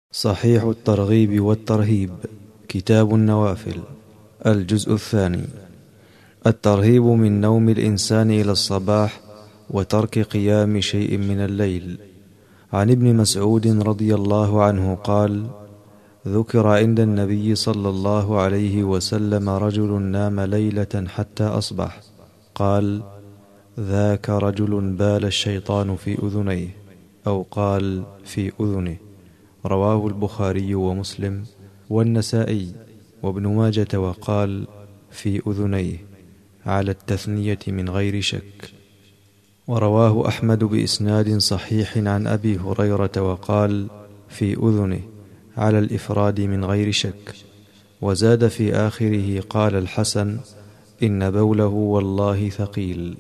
صحيح الترغيب والترهيب، كتاب النوافل، الجزء الثاني. الترهيب من نوم الإنسان إلى الصباح وترك قيام شيء من الليل. عن ابن مسعود رضي الله عنه قال: ذكر عند النبي صلى الله عليه وسلم رجل نام ليلة حتى أصبح، قال: ذاك رجل بال الشيطان في أذنيه، أو قال في أذنه. رواه البخاري ومسلم والنسائي وابن ماجة، وقال في أذنيه على التثنية من غير شك. ورواه أحمد بإسناد صحيح عن أبي هريرة وقال في أذنه على الإفراد من غير شك. وزاد في آخره قال الحسن: إن بوله والله ثقيل.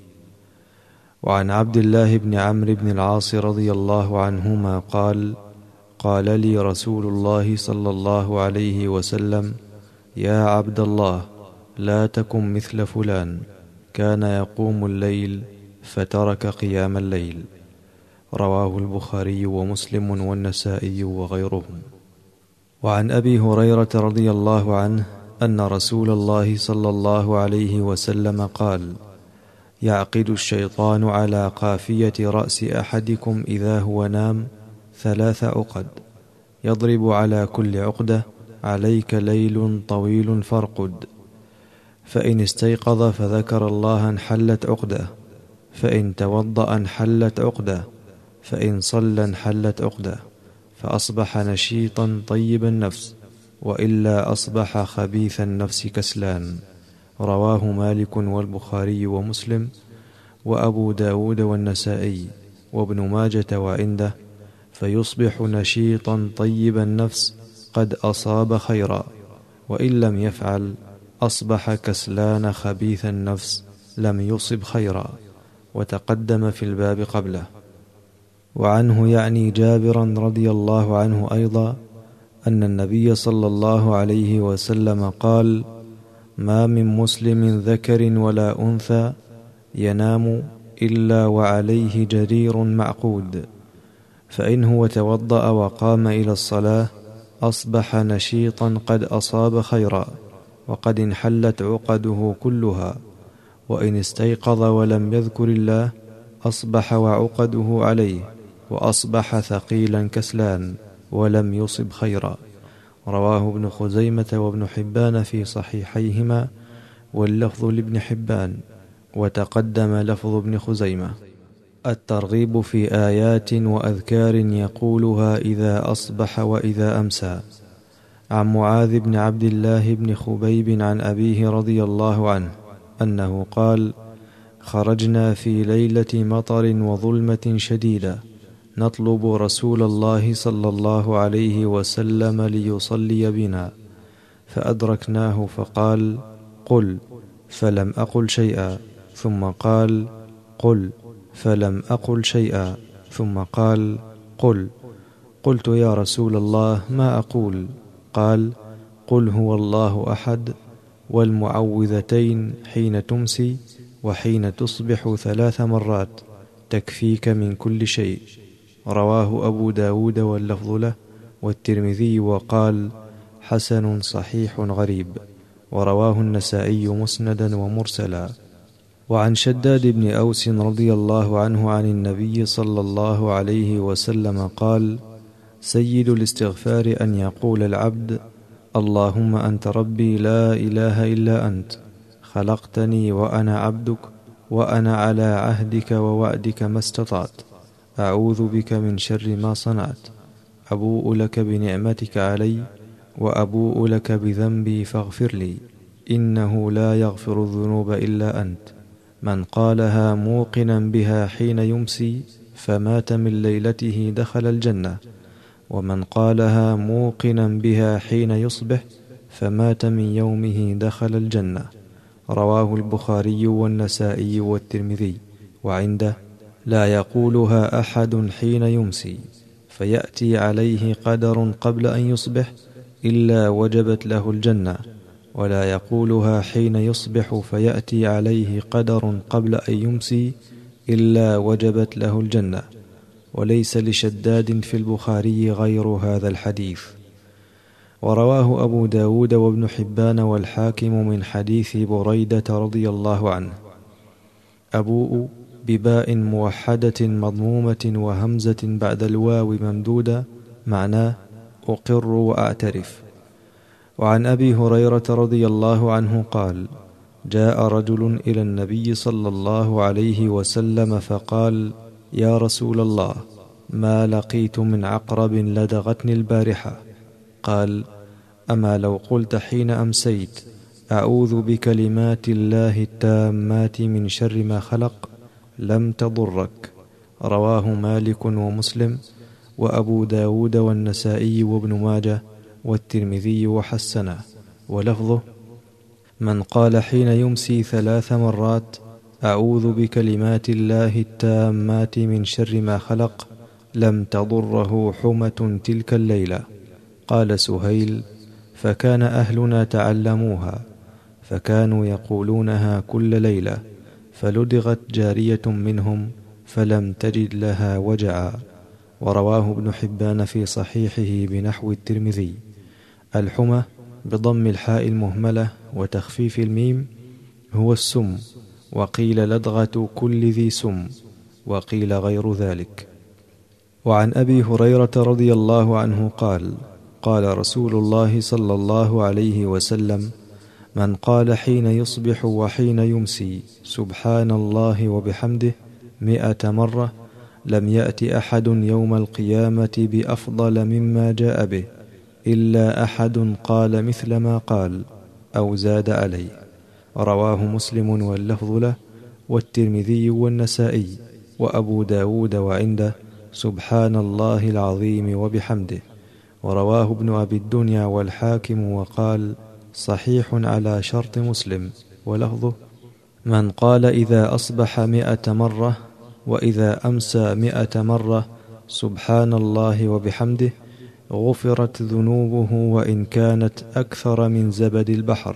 وعن عبد الله بن عمرو بن العاص رضي الله عنهما قال: قال لي رسول الله صلى الله عليه وسلم: يا عبد الله، لا تكن مثل فلان، كان يقوم الليل فترك قيام الليل. رواه البخاري ومسلم والنسائي وغيرهم. وعن أبي هريرة رضي الله عنه أن رسول الله صلى الله عليه وسلم قال: يعقد الشيطان على قافية رأس أحدكم إذا هو نام 3 عقد، يضرب على كل عقدة: عليك ليل طويل فارقد. فإن استيقظ فذكر الله انحلت عقدة، فإن توضأ انحلت عقدة، فإن صلى انحلت عقدة، فأصبح نشيطا طيب النفس، وإلا أصبح خبيث النفس كسلان. رواه مالك والبخاري ومسلم وأبو داود والنسائي وابن ماجة وعنده: فيصبح نشيطا طيب النفس قد أصاب خيرا، وإن لم يفعل أصبح كسلان خبيث النفس لم يصب خيرا. وتقدم في الباب قبله. وعنه يعني جابرا رضي الله عنه أيضا أن النبي صلى الله عليه وسلم قال: ما من مسلم ذكر ولا أنثى ينام إلا وعليه جرير معقود، فإن هو توضأ وقام إلى الصلاة أصبح نشيطا قد أصاب خيرا، وقد انحلت عقده كلها. وإن استيقظ ولم يذكر الله أصبح وعقده عليه، وأصبح ثقيلا كسلان ولم يصب خيرا. رواه ابن خزيمة وابن حبان في صحيحيهما، واللفظ لابن حبان، وتقدم لفظ ابن خزيمة. الترغيب في آيات وأذكار يقولها إذا أصبح وإذا أمسى. عن معاذ بن عبد الله بن خبيب عن أبيه رضي الله عنه أنه قال: خرجنا في ليلة مطر وظلمة شديدة نطلب رسول الله صلى الله عليه وسلم ليصلي بنا، فأدركناه فقال: قل، فلم أقل شيئا، ثم قال: قل، فلم أقل شيئا، ثم قال: قل. قلت: يا رسول الله، ما أقول؟ قال: قل هو الله أحد، والمعوذتين حين تمسي وحين تصبح 3 مرات، تكفيك من كل شيء. رواه أبو داود واللفظ له والترمذي، وقال: حسن صحيح غريب. ورواه النسائي مسندا ومرسلا. وعن شداد بن أوس رضي الله عنه عن النبي صلى الله عليه وسلم قال: سيد الاستغفار أن يقول العبد: اللهم أنت ربي لا إله إلا أنت، خلقتني وأنا عبدك، وأنا على عهدك ووعدك ما استطعت، أعوذ بك من شر ما صنعت، أبوء لك بنعمتك علي وأبوء لك بذنبي فاغفر لي، إنه لا يغفر الذنوب إلا أنت. من قالها موقنا بها حين يمسي فمات من ليلته دخل الجنة، ومن قالها موقنا بها حين يصبح فمات من يومه دخل الجنة. رواه البخاري والنسائي والترمذي. وعنده: لا يقولها أحد حين يمسي فيأتي عليه قدر قبل أن يصبح إلا وجبت له الجنة، ولا يقولها حين يصبح فيأتي عليه قدر قبل أن يمسي إلا وجبت له الجنة. وليس لشداد في البخاري غير هذا الحديث. ورواه أبو داود وابن حبان والحاكم من حديث بريدة رضي الله عنه: أبوء بباء موحدة مضمومة وهمزة بعد الواو ممدودة، معناه أقر وأعترف. وعن أبي هريرة رضي الله عنه قال: جاء رجل إلى النبي صلى الله عليه وسلم فقال: يا رسول الله، ما لقيت من عقرب لدغتني البارحة. قال: أما لو قلت حين أمسيت: أعوذ بكلمات الله التامات من شر ما خلق، لم تضرك. رواه مالك ومسلم وأبو داود والنسائي وابن ماجه والترمذي وحسنه. ولفظه: من قال حين يمسي 3 مرات: أعوذ بكلمات الله التامات من شر ما خلق، لم تضره حمة تلك الليلة. قال سهيل: فكان أهلنا تعلموها، فكانوا يقولونها كل ليلة، فلدغت جارية منهم فلم تجد لها وجعا. ورواه ابن حبان في صحيحه بنحو الترمذي. الحمى بضم الحاء المهملة وتخفيف الميم هو السم، وقيل لدغة كل ذي سم، وقيل غير ذلك. وعن أبي هريرة رضي الله عنه قال: قال رسول الله صلى الله عليه وسلم: من قال حين يصبح وحين يمسي: سبحان الله وبحمده 100 مرة، لم يأت أحد يوم القيامة بأفضل مما جاء به، إلا أحد قال مثل ما قال أو زاد عليه. رواه مسلم واللفظ له، والترمذي والنسائي وأبو داود، وعنده: سبحان الله العظيم وبحمده. ورواه ابن أبي الدنيا والحاكم وقال: صحيح على شرط مسلم. ولفظه: من قال إذا أصبح 100 مرة وإذا أمسى 100 مرة سبحان الله وبحمده، غفرت ذنوبه وإن كانت أكثر من زبد البحر.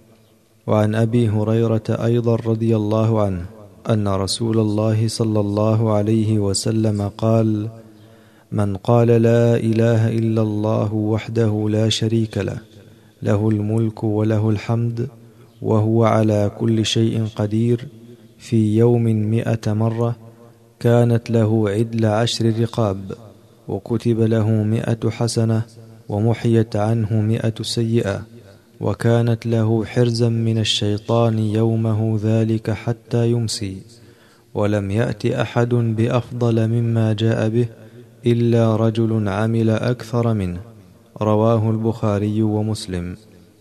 وعن أبي هريرة أيضا رضي الله عنه أن رسول الله صلى الله عليه وسلم قال: من قال لا إله إلا الله وحده لا شريك له، له الملك وله الحمد وهو على كل شيء قدير، في يوم 100 مرة، كانت له عدل 10 رقاب، وكتب له 100 حسنة، ومحيت عنه 100 سيئة، وكانت له حرزا من الشيطان يومه ذلك حتى يمسي. ولم يأت أحد بأفضل مما جاء به إلا رجل عمل أكثر منه. رواه البخاري ومسلم.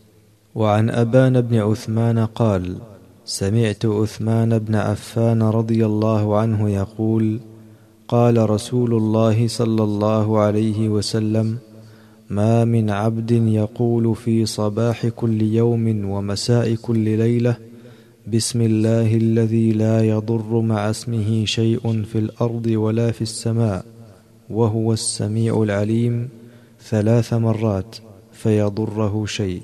وعن أبان بن عثمان قال: سمعت عثمان بن عفان رضي الله عنه يقول: قال رسول الله صلى الله عليه وسلم: ما من عبد يقول في صباح كل يوم ومساء كل ليلة: بسم الله الذي لا يضر مع اسمه شيء في الأرض ولا في السماء وهو السميع العليم 3 مرات، فيضره شيء.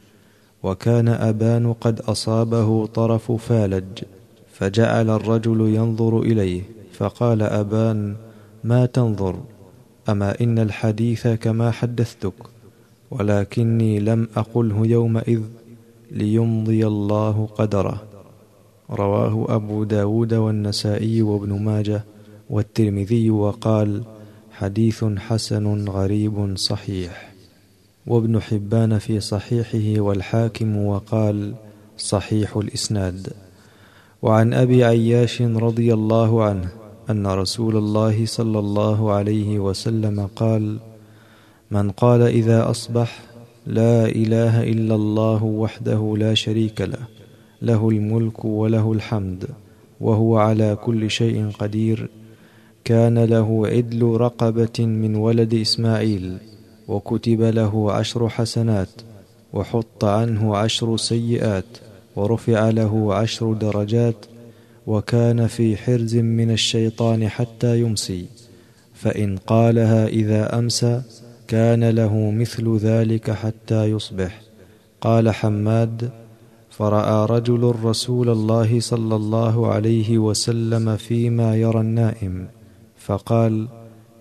وكان أبان قد أصابه طرف فالج، فجعل الرجل ينظر إليه، فقال أبان: ما تنظر؟ أما إن الحديث كما حدثتك، ولكني لم أقله يومئذ ليمضي الله قدره. رواه أبو داود والنسائي وابن ماجه والترمذي، وقال: حديث حسن غريب صحيح. وابن حبان في صحيحه والحاكم، وقال: صحيح الإسناد. وعن أبي عياش رضي الله عنه أن رسول الله صلى الله عليه وسلم قال: من قال إذا أصبح: لا إله إلا الله وحده لا شريك له، له الملك وله الحمد وهو على كل شيء قدير، كان له عدل رقبة من ولد إسماعيل، وكتب له 10 حسنات، وحط عنه 10 سيئات، ورفع له 10 درجات، وكان في حرز من الشيطان حتى يمسي، فإن قالها إذا أمسى كان له مثل ذلك حتى يصبح. قال حماد: فرأى رجل رسول الله صلى الله عليه وسلم فيما يرى النائم، فقال: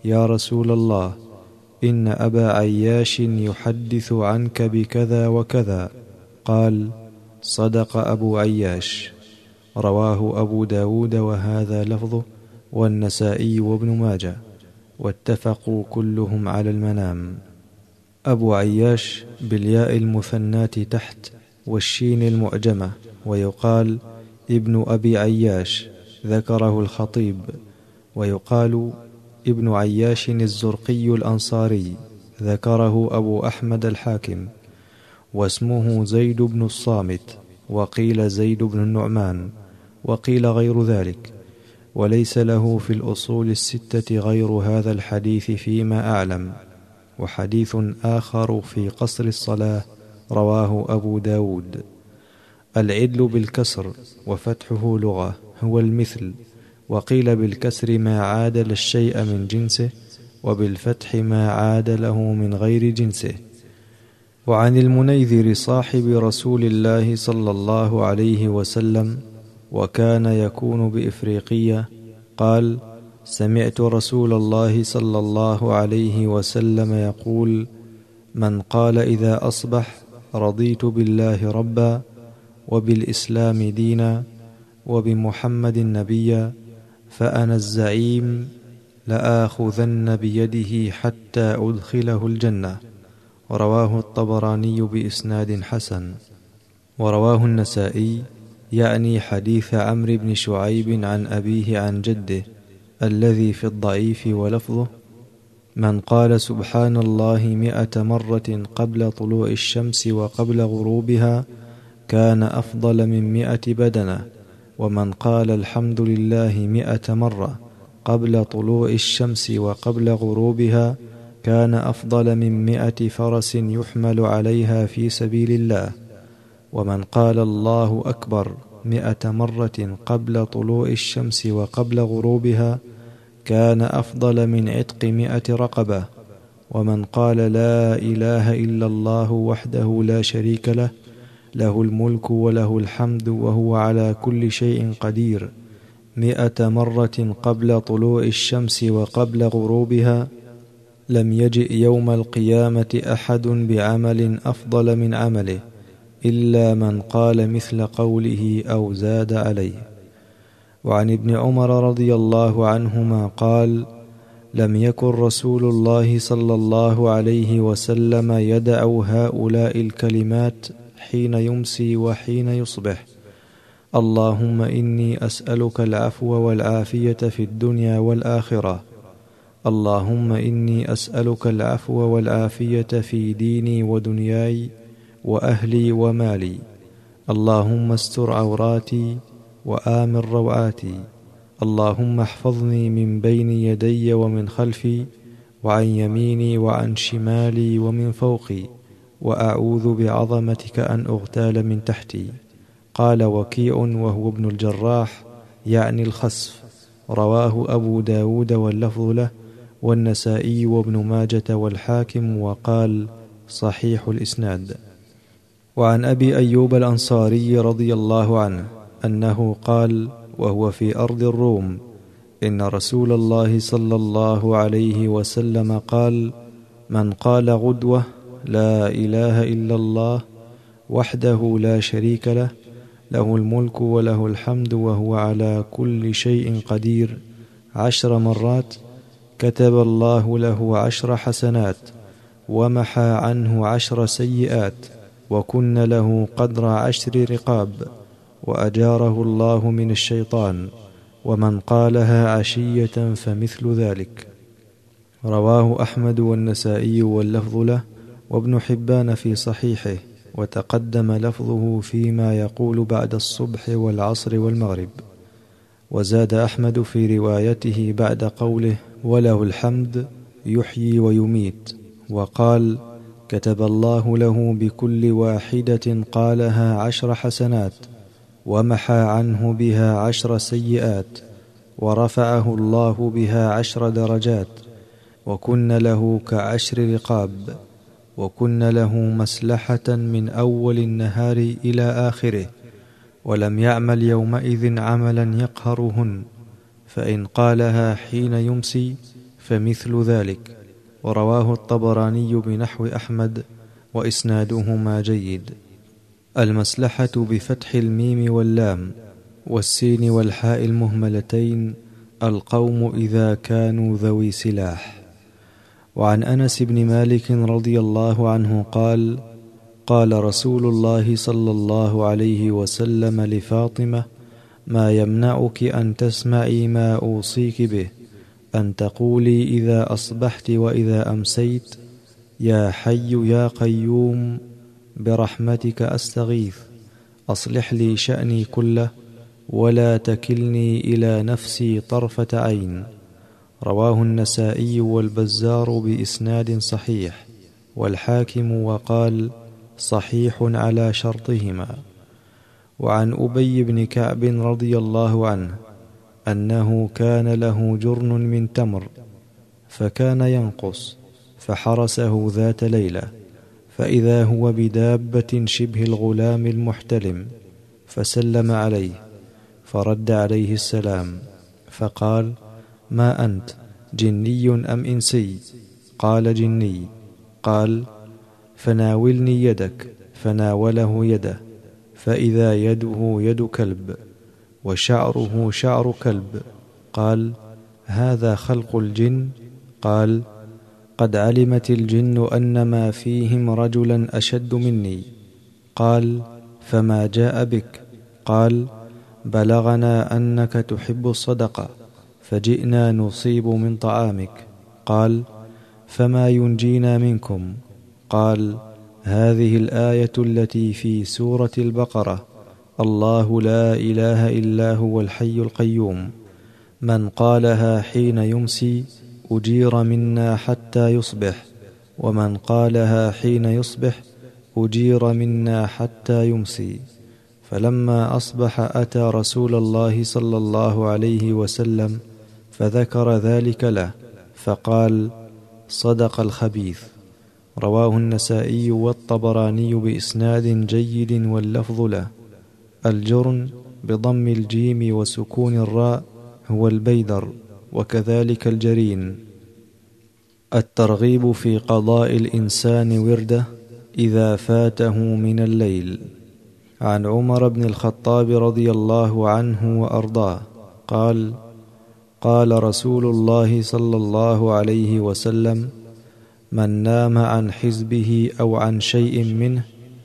يا رسول الله، إن أبا عياش يحدث عنك بكذا وكذا. قال: صدق أبو عياش. رواه أبو داود وهذا لفظه، والنسائي وابن ماجه، واتفقوا كلهم على المنام. أبو عياش بالياء المثناة تحت والشين المعجمة، ويقال ابن أبي عياش، ذكره الخطيب. ويقال ابن عياش الزرقي الأنصاري، ذكره أبو أحمد الحاكم. واسمه زيد بن الصامت، وقيل زيد بن النعمان، وقيل غير ذلك. وليس له في الأصول الستة غير هذا الحديث فيما أعلم. وحديث آخر في قصر الصلاة رواه أبو داود. العدل بالكسر وفتحه لغة هو المثل، وقيل بالكسر ما عادل الشيء من جنسه، وبالفتح ما عادله من غير جنسه. وعن المنيذر صاحب رسول الله صلى الله عليه وسلم، وكان يكون بإفريقية، قال: سمعت رسول الله صلى الله عليه وسلم يقول: من قال إذا أصبح: رضيت بالله ربا، وبالإسلام دينا، وبمحمد نبيا، فأنا الزعيم لآخذن بيده حتى أدخله الجنة. رواه الطبراني بإسناد حسن. ورواه النسائي، يعني حديث عمرو بن شعيب عن أبيه عن جده، الذي في الضعيف، ولفظه: من قال سبحان الله 100 مرة قبل طلوع الشمس وقبل غروبها كان أفضل من 100 بدنة، ومن قال الحمد لله 100 مرة قبل طلوع الشمس وقبل غروبها كان أفضل من 100 فرس يحمل عليها في سبيل الله، ومن قال الله أكبر 100 مرة قبل طلوع الشمس وقبل غروبها كان أفضل من عتق 100 رقبة، ومن قال لا إله إلا الله وحده لا شريك له، له الملك وله الحمد وهو على كل شيء قدير 100 مرة قبل طلوع الشمس وقبل غروبها، لم يجئ يوم القيامة أحد بعمل أفضل من عمله إلا من قال مثل قوله أو زاد عليه. وعن ابن عمر رضي الله عنهما قال: لم يكن رسول الله صلى الله عليه وسلم يدع هؤلاء الكلمات حين يمسي وحين يصبح: اللهم إني أسألك العفو والعافية في الدنيا والآخرة، اللهم إني أسألك العفو والعافية في ديني ودنياي وأهلي ومالي، اللهم استر عوراتي وآمن روعاتي، اللهم احفظني من بين يدي ومن خلفي وعن يميني وعن شمالي ومن فوقي، وأعوذ بعظمتك أن أغتال من تحتي. قال وكيع وهو ابن الجراح، يعني الخسف. رواه أبو داود واللفظ له، والنسائي وابن ماجة والحاكم، وقال صحيح الإسناد. وعن أبي أيوب الأنصاري رضي الله عنه أنه قال وهو في أرض الروم: إن رسول الله صلى الله عليه وسلم قال: من قال غدوة لا إله إلا الله وحده لا شريك له، له الملك وله الحمد وهو على كل شيء قدير 10 مرات، كتب الله له 10 حسنات ومحى عنه 10 سيئات، وكن له قدر 10 رقاب، وأجاره الله من الشيطان، ومن قالها عشية فمثل ذلك. رواه أحمد والنسائي واللفظ له، وابن حبان في صحيحه، وتقدم لفظه فيما يقول بعد الصبح والعصر والمغرب. وزاد أحمد في روايته بعد قوله وله الحمد يحيي ويميت، وقال: كتب الله له بكل واحدة قالها 10 حسنات، ومحى عنه بها 10 سيئات، ورفعه الله بها 10 درجات، وكن له ك10 رقاب، وكن له مسلحة من أول النهار إلى آخره، ولم يعمل يومئذ عملا يقهرهن، فإن قالها حين يمسي فمثل ذلك. ورواه الطبراني بنحو أحمد وإسنادهما جيد. المسلحة بفتح الميم واللام والسين والحاء المهملتين القوم إذا كانوا ذوي سلاح. وعن أنس بن مالك رضي الله عنه قال: قال رسول الله صلى الله عليه وسلم لفاطمة: ما يمنعك أن تسمعي ما أوصيك به، أن تقولي إذا أصبحت وإذا أمسيت: يا حي يا قيوم برحمتك أستغيث، أصلح لي شأني كله ولا تكلني إلى نفسي طرفة عين. رواه النسائي والبزار بإسناد صحيح، والحاكم وقال: صحيح على شرطهما. وعن أبي بن كعب رضي الله عنه أنه كان له جرن من تمر فكان ينقص، فحرسه ذات ليلة، فإذا هو بدابة شبه الغلام المحتلم، فسلم عليه، فرد عليه السلام، فقال: ما أنت، جني أم إنسي؟ قال: جني. قال: فناولني يدك. فناوله يده، فإذا يده يد كلب وشعره شعر كلب. قال: هذا خلق الجن؟ قال: قد علمت الجن أن ما فيهم رجلا أشد مني. قال: فما جاء بك؟ قال: بلغنا أنك تحب الصدقة، فجئنا نصيب من طعامك. قال: فما ينجينا منكم؟ قال: هذه الآية التي في سورة البقرة: الله لا إله إلا هو الحي القيوم، من قالها حين يمسي أجير منا حتى يصبح، ومن قالها حين يصبح أجير منا حتى يمسي. فلما أصبح أتى رسول الله صلى الله عليه وسلم فذكر ذلك له، فقال: صدق الخبيث. رواه النسائي والطبراني بإسناد جيد واللفظ له. الجرن بضم الجيم وسكون الراء هو البيدر، وكذلك الجرين. الترغيب في قضاء الإنسان ورده إذا فاته من الليل. عن عمر بن الخطاب رضي الله عنه وأرضاه قال: قال رسول الله صلى الله عليه وسلم: من نام عن حزبه أو عن شيء منه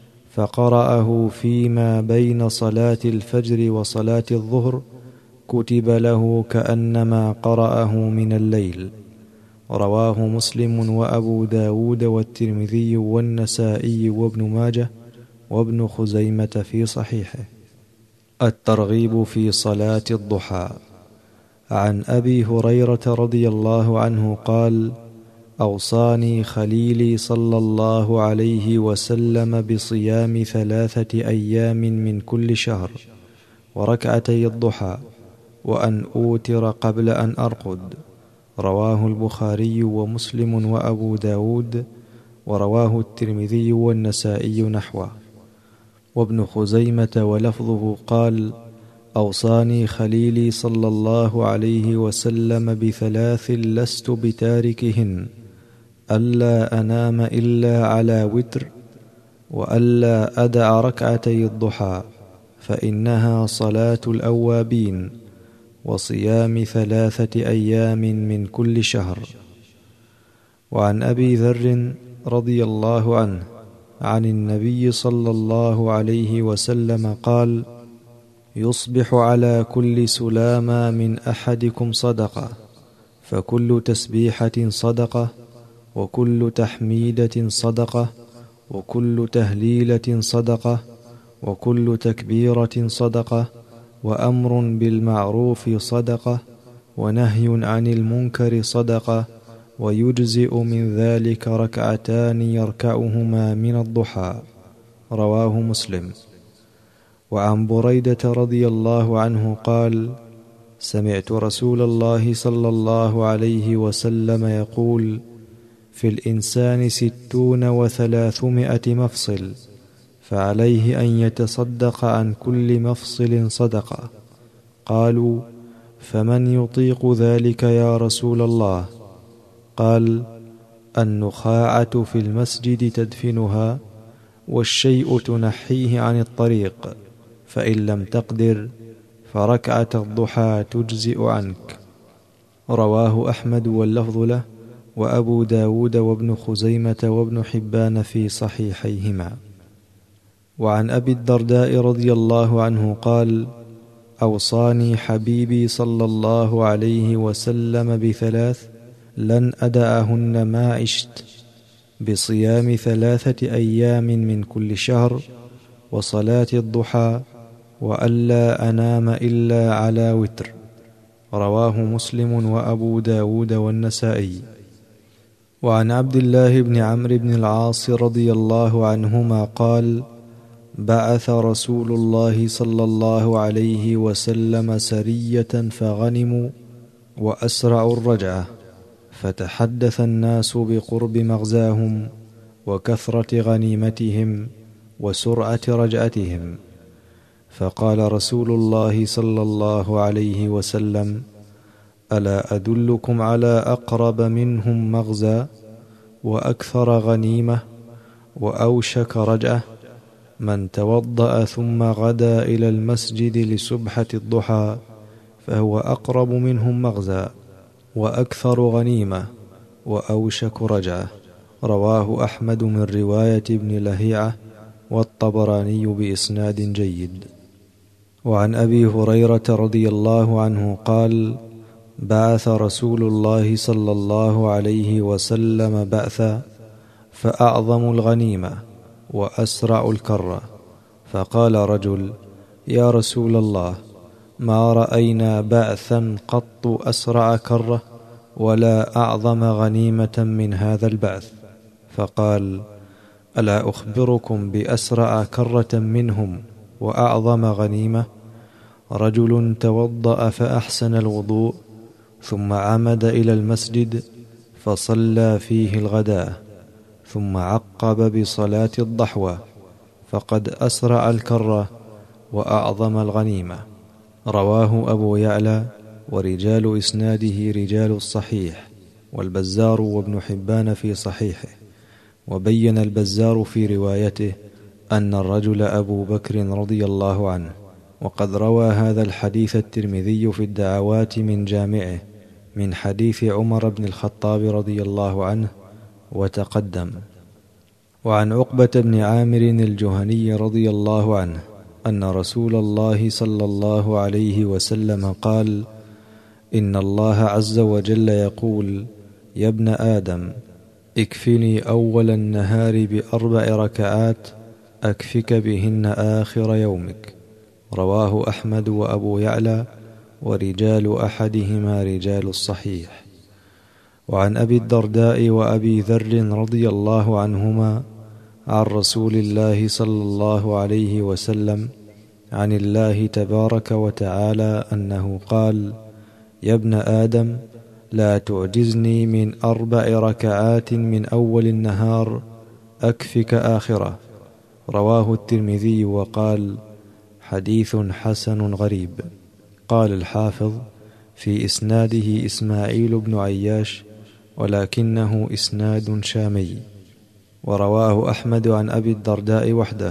فقرأه فيما بين صلاة الفجر وصلاة الظهر كتب له كأنما قرأه من الليل. رواه مسلم وأبو داود والترمذي والنسائي وابن ماجه وابن خزيمة في صحيحه. الترغيب في صلاة الضحى. عن أبي هريرة رضي الله عنه قال: أوصاني خليلي صلى الله عليه وسلم بصيام 3 أيام من كل شهر، وركعتي الضحى، وأن أوتر قبل أن أرقد. رواه البخاري ومسلم وأبو داود، ورواه الترمذي والنسائي نحوه. وابن خزيمة ولفظه قال: أوصاني خليلي صلى الله عليه وسلم ب3 لست بتاركهن: ألا أنام إلا على وتر، وألا أدع ركعتي الضحى، فإنها صلاة الأوابين، وصيام 3 أيام من كل شهر. وعن أبي ذر رضي الله عنه عن النبي صلى الله عليه وسلم قال: يصبح على كل سلامة من أحدكم صدقة، فكل تسبيحة صدقة، وكل تحميدة صدقة، وكل تهليلة صدقة، وكل تكبيرة صدقة، وأمر بالمعروف صدقة، ونهي عن المنكر صدقة، ويجزئ من ذلك 2 ركعتان يركعهما من الضحى. رواه مسلم. وعن بريدة رضي الله عنه قال: سمعت رسول الله صلى الله عليه وسلم يقول: في الإنسان 60 و300 مفصل، فعليه أن يتصدق عن كل مفصل صدقة. قالوا: فمن يطيق ذلك يا رسول الله؟ قال: النخاعة في المسجد تدفنها، والشيء تنحيه عن الطريق، فإن لم تقدر فركعة الضحى تجزئ عنك. رواه أحمد واللفظ له، وأبو داود وابن خزيمة وابن حبان في صحيحيهما. وعن أبي الدرداء رضي الله عنه قال: أوصاني حبيبي صلى الله عليه وسلم بثلاث لن أدعهن ما عشت: بصيام 3 أيام من كل شهر، وصلاة الضحى، وألا أنام إلا على وتر. رواه مسلم وأبو داود والنسائي. وعن عبد الله بن عمرو بن العاص رضي الله عنهما قال: بعث رسول الله صلى الله عليه وسلم سرية فغنموا وأسرعوا الرجعة، فتحدث الناس بقرب مغزاهم وكثرة غنيمتهم وسرعة رجعتهم، فقال رسول الله صلى الله عليه وسلم: ألا أدلكم على أقرب منهم مغزى وأكثر غنيمة وأوشك رجعة؟ من توضأ ثم غدا إلى المسجد لسبحة الضحى فهو أقرب منهم مغزى وأكثر غنيمة وأوشك رجعة. رواه أحمد من رواية ابن لهيعة والطبراني بإسناد جيد. وعن أبي هريرة رضي الله عنه قال: بعث رسول الله صلى الله عليه وسلم بعثا، فأعظم الغنيمة وأسرع الكرة، فقال رجل: يا رسول الله، ما رأينا بعثا قط أسرع كرة ولا أعظم غنيمة من هذا البعث. فقال: ألا أخبركم بأسرع كرة منهم وأعظم غنيمة؟ رجل توضأ فأحسن الوضوء، ثم عمد إلى المسجد فصلى فيه الغداء، ثم عقب بصلاة الضحوة، فقد أسرع الكرة وأعظم الغنيمة. رواه أبو يعلى، ورجال إسناده رجال الصحيح، والبزار وابن حبان في صحيحه. وبين البزار في روايته أن الرجل أبو بكر رضي الله عنه، وقد روى هذا الحديث الترمذي في الدعوات من جامعه من حديث عمر بن الخطاب رضي الله عنه وتقدم. وعن عقبة بن عامر الجهني رضي الله عنه أن رسول الله صلى الله عليه وسلم قال: إن الله عز وجل يقول: يا ابن آدم، اكفني أول النهار ب4 ركعات أكفك بهن آخر يومك. رواه أحمد وأبو يعلى، ورجال أحدهما رجال الصحيح. وعن أبي الدرداء وأبي ذر رضي الله عنهما عن رسول الله صلى الله عليه وسلم عن الله تبارك وتعالى أنه قال: يا ابن آدم، لا تعجزني من 4 ركعات من أول النهار أكفك آخرة. رواه الترمذي وقال: حديث حسن غريب. قال الحافظ: في إسناده إسماعيل بن عياش، ولكنه إسناد شامي. ورواه أحمد عن أبي الدرداء وحده،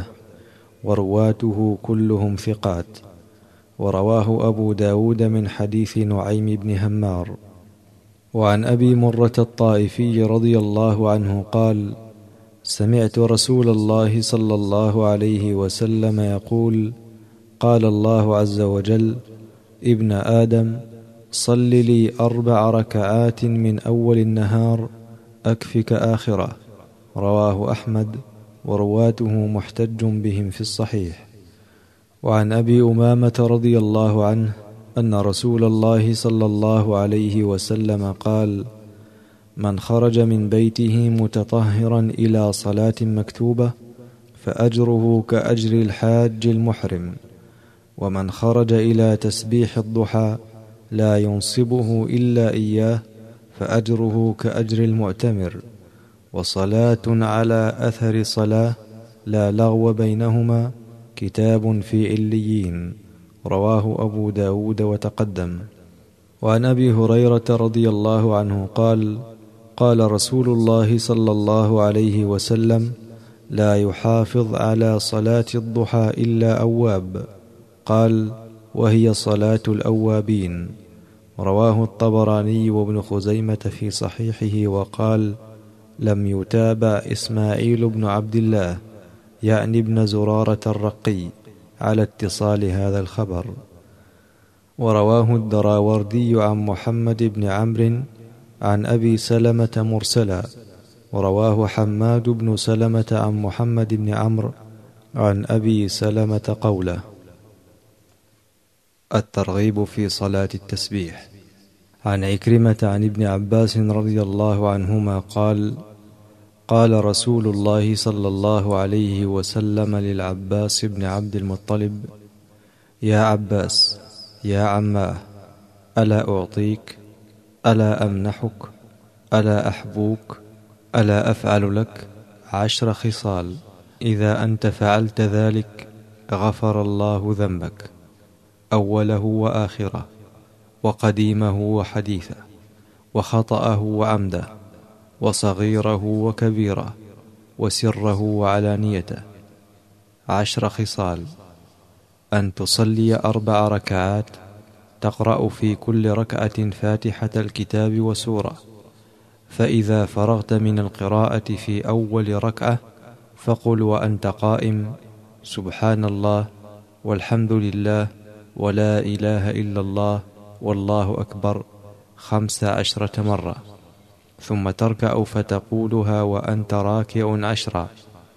ورواته كلهم ثقات. ورواه أبو داود من حديث نعيم بن همار. وعن أبي مرة الطائفي رضي الله عنه قال: سمعت رسول الله صلى الله عليه وسلم يقول: قال الله عز وجل: ابن آدم، صل لي 4 ركعات من أول النهار أكفك آخرة. رواه أحمد، ورواته محتج بهم في الصحيح. وعن أبي أمامة رضي الله عنه أن رسول الله صلى الله عليه وسلم قال: من خرج من بيته متطهرا إلى صلاة مكتوبة فأجره كأجر الحاج المحرم، ومن خرج إلى تسبيح الضحى لا ينصبه إلا إياه فأجره كأجر المعتمر، وصلاة على أثر صلاة لا لغو بينهما كتاب في عليين. رواه أبو داود وتقدم. وعن أبي هريرة رضي الله عنه قال: قال رسول الله صلى الله عليه وسلم: لا يحافظ على صلاة الضحى إلا أواب. قال: وهي صلاة الأوابين. رواه الطبراني وابن خزيمة في صحيحه، وقال: لم يتابع إسماعيل بن عبد الله يعني ابن زرارة الرقي على اتصال هذا الخبر. ورواه الدراوردي عن محمد بن عمرو عن أبي سلمة مرسلا، ورواه حماد بن سلمة عن محمد بن عمرو عن أبي سلمة قوله. الترغيب في صلاة التسبيح. عن عكرمة عن ابن عباس رضي الله عنهما قال: قال رسول الله صلى الله عليه وسلم للعباس بن عبد المطلب: يا عباس، يا عماه، ألا أعطيك؟ ألا أمنحك؟ ألا أحبوك؟ ألا أفعل لك 10 خصال إذا أنت فعلت ذلك غفر الله ذنبك، أوله وآخره، وقديمه وحديثه، وخطأه وعمده، وصغيره وكبيره، وسره وعلانيته. 10 خصال: أن تصلي 4 ركعات تقرأ في كل ركعة فاتحة الكتاب وسورة، فإذا فرغت من القراءة في أول ركعة فقل وأنت قائم: سبحان الله والحمد لله ولا إله إلا الله والله أكبر 15 مرة، ثم تركع فتقولها وأنت راكع 10،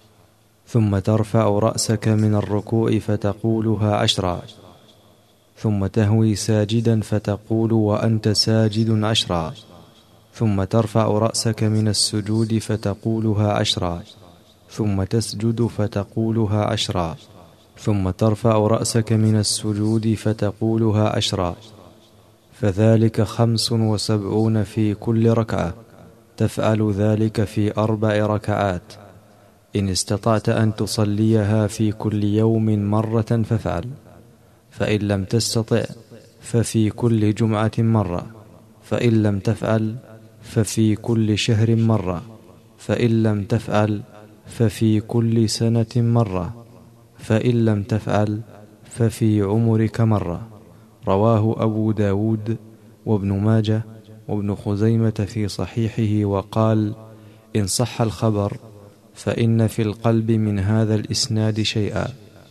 ثم ترفع رأسك من الركوع فتقولها 10، ثم تهوي ساجدا فتقول وأنت ساجد 10، ثم ترفع رأسك من السجود فتقولها 10، ثم تسجد فتقولها 10، ثم ترفع رأسك من السجود فتقولها 10، فذلك 75 في كل ركعة. تفعل ذلك في 4 ركعات. إن استطعت أن تصليها في كل يوم مرة فافعل، فإن لم تستطع ففي كل جمعة مرة، فإن لم تفعل ففي كل شهر مرة، فإن لم تفعل ففي كل سنة مرة، فإن لم تفعل ففي عمرك مرة. رواه أبو داود وابن ماجه وابن خزيمة في صحيحه، وقال: إن صح الخبر فإن في القلب من هذا الإسناد شيئا،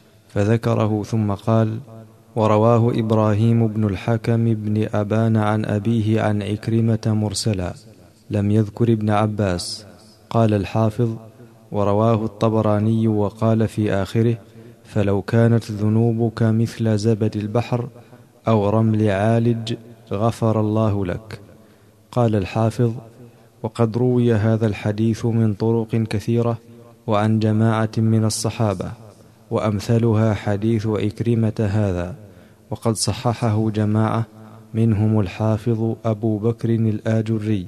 فذكره ثم قال: ورواه إبراهيم بن الحكم بن أبان عن أبيه عن عكرمة مرسلا، لم يذكر ابن عباس. قال الحافظ: ورواه الطبراني وقال في آخره: فلو كانت ذنوبك مثل زبد البحر أو رمل عالج غفر الله لك. قال الحافظ: وقد روي هذا الحديث من طرق كثيرة وعن جماعة من الصحابة، وأمثلها حديث عكرمة هذا، وقد صححه جماعة منهم الحافظ أبو بكر الآجري،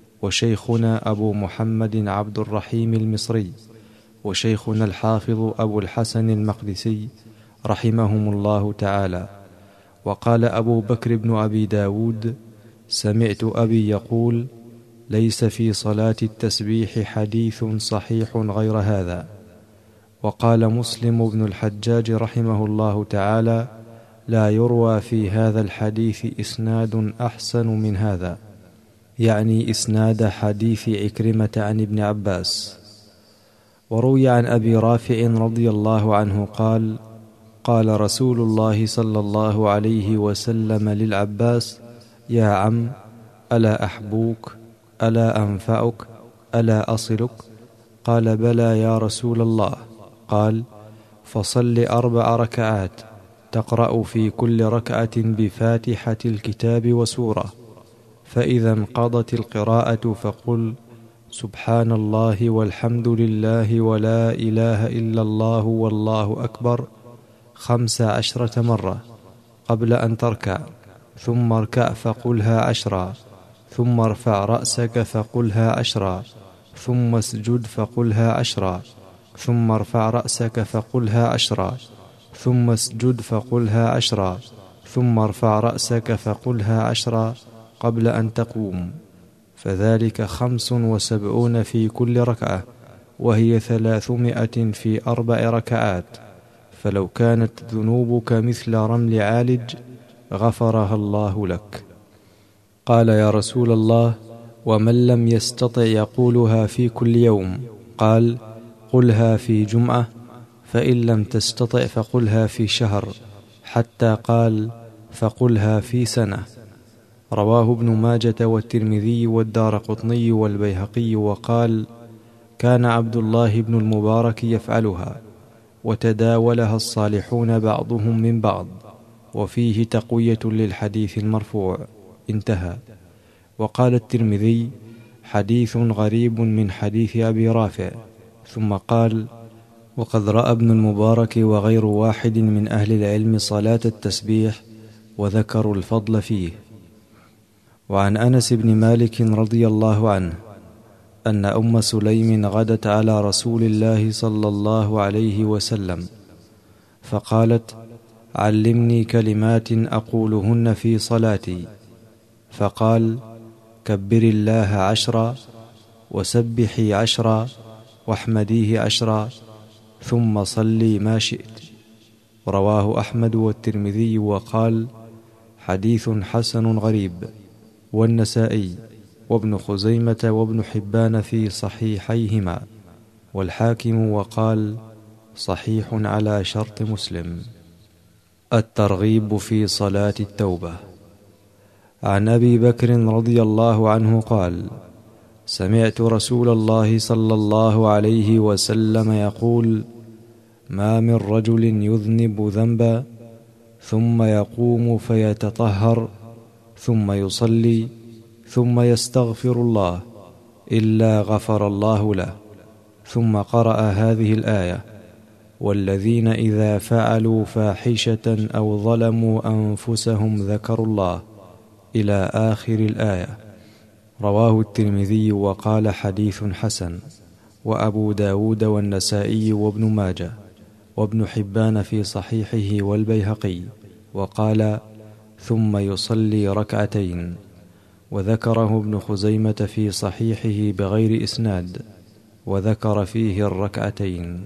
وشيخنا أبو محمد عبد الرحيم المصري، وشيخنا الحافظ أبو الحسن المقدسي رحمهم الله تعالى. وقال أبو بكر بن أبي داود: سمعت أبي يقول: ليس في صلاة التسبيح حديث صحيح غير هذا. وقال مسلم بن الحجاج رحمه الله تعالى: لا يروى في هذا الحديث إسناد أحسن من هذا، يعني إسناد حديث عكرمة عن ابن عباس. وروي عن أبي رافع رضي الله عنه قال: قال رسول الله صلى الله عليه وسلم للعباس: يا عم، ألا أحبوك؟ ألا أنفعك؟ ألا أصلك؟ قال: بلى يا رسول الله. قال: فصل 4 ركعات تقرأ في كل ركعة بفاتحة الكتاب وسورة، فإذا انقضت القراءة فقل: سبحان الله والحمد لله ولا إله إلا الله والله أكبر 15 مرة قبل أن تركع، ثم اركع فقلها 10، ثم ارفع رأسك فقلها 10، ثم اسجد فقلها 10، ثم ارفع رأسك فقلها 10، ثم اسجد فقلها 10، ثم ارفع رأسك فقلها 10 قبل أن تقوم. فذلك 75 في كل ركعة، وهي 300 في 4 ركعات. فلو كانت ذنوبك مثل رمل عالج غفرها الله لك. قال: يا رسول الله، ومن لم يستطع يقولها في كل يوم؟ قال: قلها في جمعة، فإن لم تستطع فقلها في شهر، حتى قال: فقلها في سنة. رواه ابن ماجة والترمذي والدارقطني والبيهقي، وقال: كان عبد الله بن المبارك يفعلها، وتداولها الصالحون بعضهم من بعض، وفيه تقوية للحديث المرفوع. انتهى. وقال الترمذي: حديث غريب من حديث أبي رافع. ثم قال: وقد رأى ابن المبارك وغير واحد من أهل العلم صلاة التسبيح، وذكروا الفضل فيه. وعن أنس بن مالك رضي الله عنه أن أم سليم غدت على رسول الله صلى الله عليه وسلم، فقالت: علمني كلمات أقولهن في صلاتي. فقال: كبر الله 10، وسبحي 10، واحمديه 10، ثم صلي ما شئت. رواه أحمد والترمذي، وقال: حديث حسن غريب. والنسائي وابن خزيمة وابن حبان في صحيحيهما، والحاكم وقال: صحيح على شرط مسلم. الترغيب في صلاة التوبة. عن أبي بكر رضي الله عنه قال: سمعت رسول الله صلى الله عليه وسلم يقول: ما من رجل يذنب ذنبا ثم يقوم فيتطهر ثم يصلي ثم يستغفر الله إلا غفر الله له. ثم قرأ هذه الآية: والذين إذا فعلوا فاحشة أو ظلموا أنفسهم ذكروا الله، إلى آخر الآية. رواه الترمذي وقال: حديث حسن. وأبو داود والنسائي وابن ماجة وابن حبان في صحيحه والبيهقي، وقال: ثم يصلي ركعتين. وذكره ابن خزيمة في صحيحه بغير إسناد، وذكر فيه الركعتين.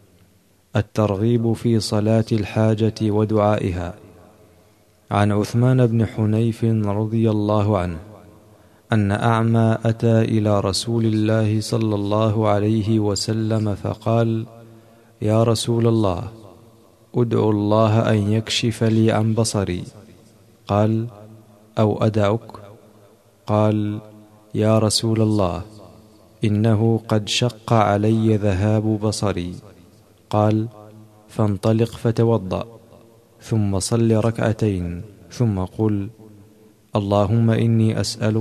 الترغيب في صلاة الحاجة ودعائها. عن عثمان بن حنيف رضي الله عنه أن أعمى أتى إلى رسول الله صلى الله عليه وسلم فقال: يا رسول الله، أدعو الله أن يكشف لي عن بصري. قال: أو أدعك؟ قال: يا رسول الله، إنه قد شق علي ذهاب بصري. قال: فانطلق فتوضأ، ثم صل ركعتين، ثم قل: اللهم إني أسألك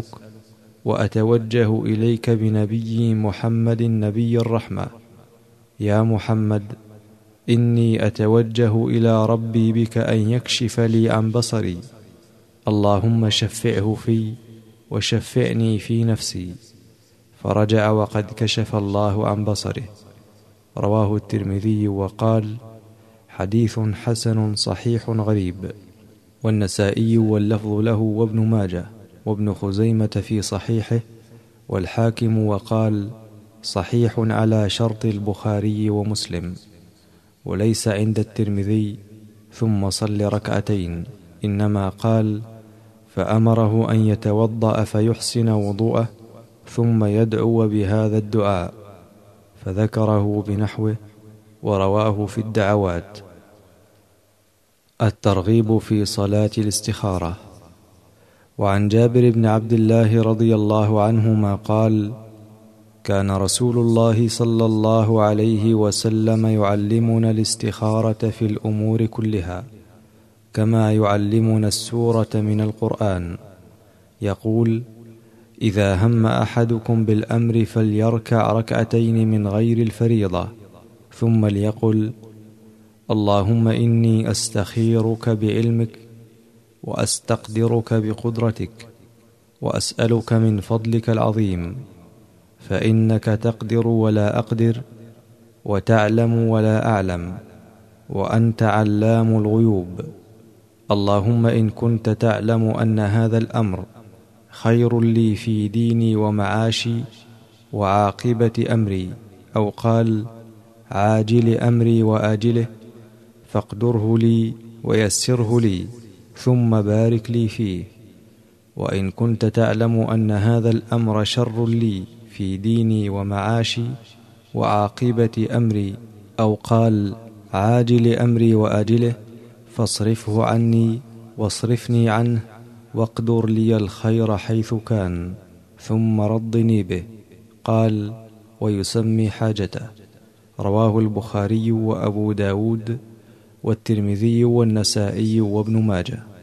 وأتوجه إليك بنبي محمد نبي الرحمة. يا محمد، إني أتوجه إلى ربي بك أن يكشف لي عن بصري، اللهم شفعه في وشفعني في نفسي. فرجع وقد كشف الله عن بصره. رواه الترمذي وقال: حديث حسن صحيح غريب. والنسائي واللفظ له وابن ماجه وابن خزيمة في صحيحه، والحاكم وقال: صحيح على شرط البخاري ومسلم. وليس عند الترمذي ثم صل ركعتين، إنما قال: فأمره أن يتوضأ فيحسن وضوءه ثم يدعو بهذا الدعاء، فذكره بنحوه، ورواه في الدعوات. الترغيب في صلاة الاستخارة. وعن جابر بن عبد الله رضي الله عنهما قال: كان رسول الله صلى الله عليه وسلم يعلمنا الاستخارة في الأمور كلها، كما يعلمنا السورة من القرآن. يقول: إذا هم أحدكم بالأمر فليركع ركعتين من غير الفريضة، ثم ليقل: اللهم إني أستخيرك بعلمك، وأستقدرك بقدرتك، وأسألك من فضلك العظيم، فإنك تقدر ولا أقدر، وتعلم ولا أعلم، وأنت علام الغيوب. اللهم إن كنت تعلم أن هذا الأمر خير لي في ديني ومعاشي وعاقبة أمري، أو قال عاجل أمري وآجله، فاقدره لي ويسره لي ثم بارك لي فيه. وإن كنت تعلم أن هذا الأمر شر لي في ديني ومعاشي وعاقبة أمري، أو قال عاجل أمري وآجله، فاصرفه عني واصرفني عنه، واقدر لي الخير حيث كان، ثم ردني به. قال ويسمي حاجته. رواه البخاري وأبو داود والترمذي والنسائي وابن ماجه.